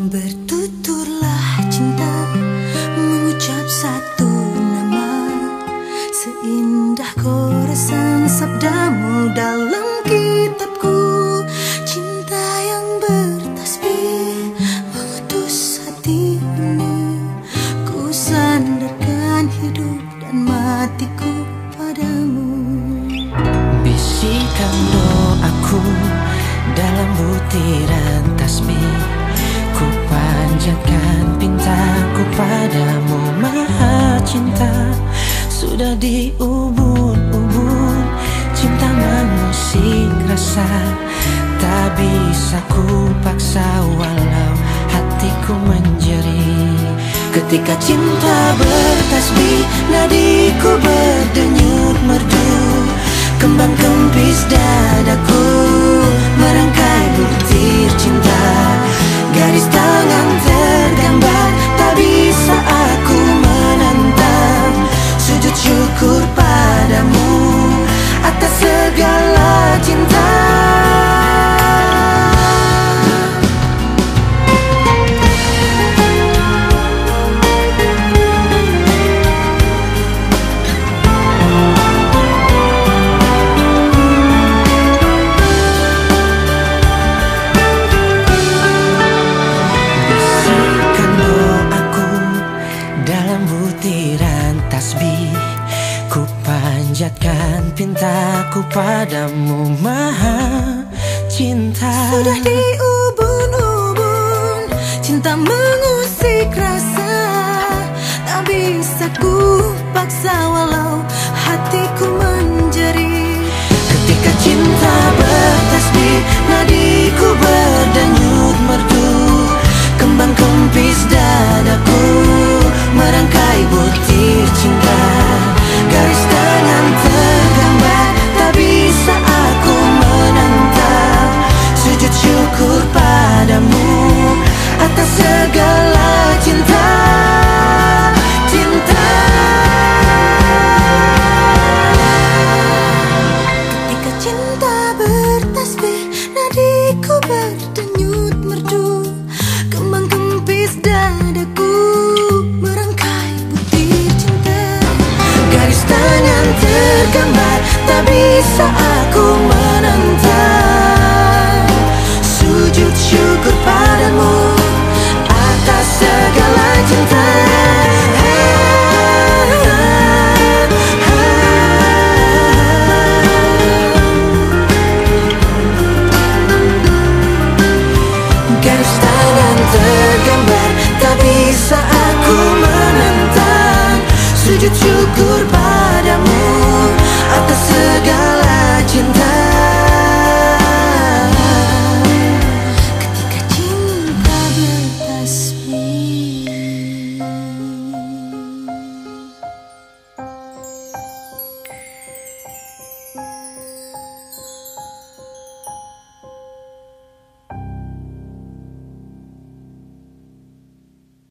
Bertuturlah cinta, mengucap satu nama, seindah koresan sabdamu dalam kitabku. Cinta yang bertasbih mengutus hati ini, ku sandarkan hidup dan matiku padamu. Bisikan doaku dalam butiran tasbih, ku panjatkan pintaku padamu Maha Cinta. Sudah diubun-ubun cinta mengusik rasa, tak bisa ku paksa walau hatiku menjerit. Ketika cinta bertasbih, nadiku berdenyut merdu, kembang kempis dadaku merangkai butir cinta. Garis tangan tergambar, tak bisa aku menentang. Sujud syukur padamu atas segala cinta. Ku panjatkan pintaku padamu Maha Cinta. Sudah diubun-ubun cinta mengusik rasa, tak bisa ku paksa walau hatiku menjerit. Ketika cinta bertasbih, nadiku berdenyut merdu, kembang kempis dadaku merangkai butir cinta. Garis tangan tergambar, tak bisa aku menentang. Sujud syukur padamu atas segala cinta. Cinta. Ketika cinta bertasbih, nadiku berdenyut merdu, kembang kempis dadaku merangkai butir cinta. Garis tangan tergambar, tak bisa